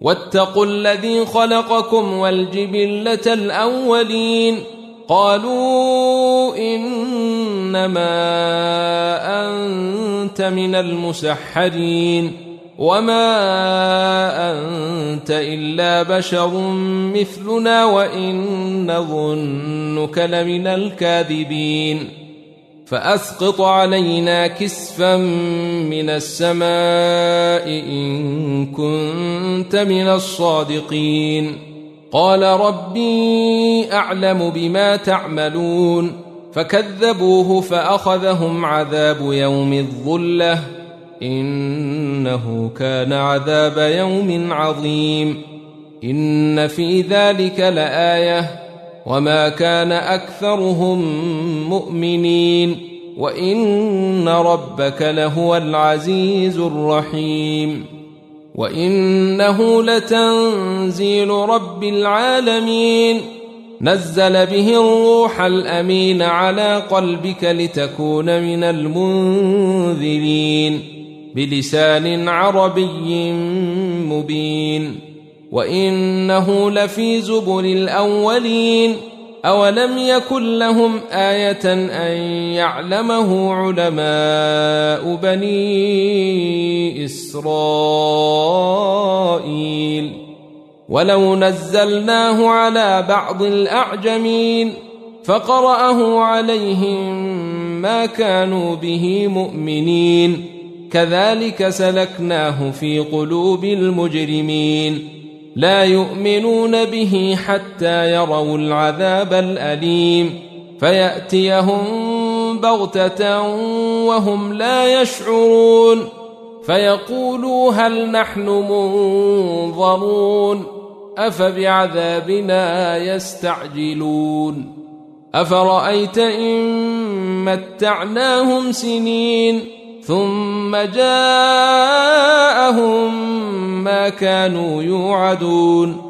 واتقوا الذي خلقكم والجبلة الأولين قالوا إنما أنت من المسحرين وما أنت إلا بشر مثلنا وإن نظنك لمن الكاذبين فأسقط علينا كسفا من السماء إن كنت من الصادقين قال ربي أعلم بما تعملون فكذبوه فأخذهم عذاب يوم الظلة إنه كان عذاب يوم عظيم إن في ذلك لآية وما كان أكثرهم مؤمنين وإن ربك لهو العزيز الرحيم وإنه لتنزيل رب العالمين نزل به الروح الأمين على قلبك لتكون من المنذرين بلسان عربي مبين وإنه لفي زبر الأولين أولم يكن لهم آية أن يعلمه علماء بني إسرائيل ولو نزلناه على بعض الأعجمين فقرأه عليهم ما كانوا به مؤمنين كذلك سلكناه في قلوب المجرمين لا يؤمنون به حتى يروا العذاب الأليم فيأتيهم بغتة وهم لا يشعرون فيقولوا هل نحن منظرون أفبعذابنا يستعجلون أفرأيت إن متعناهم سنين ثم جاءهم ما كانوا يوعدون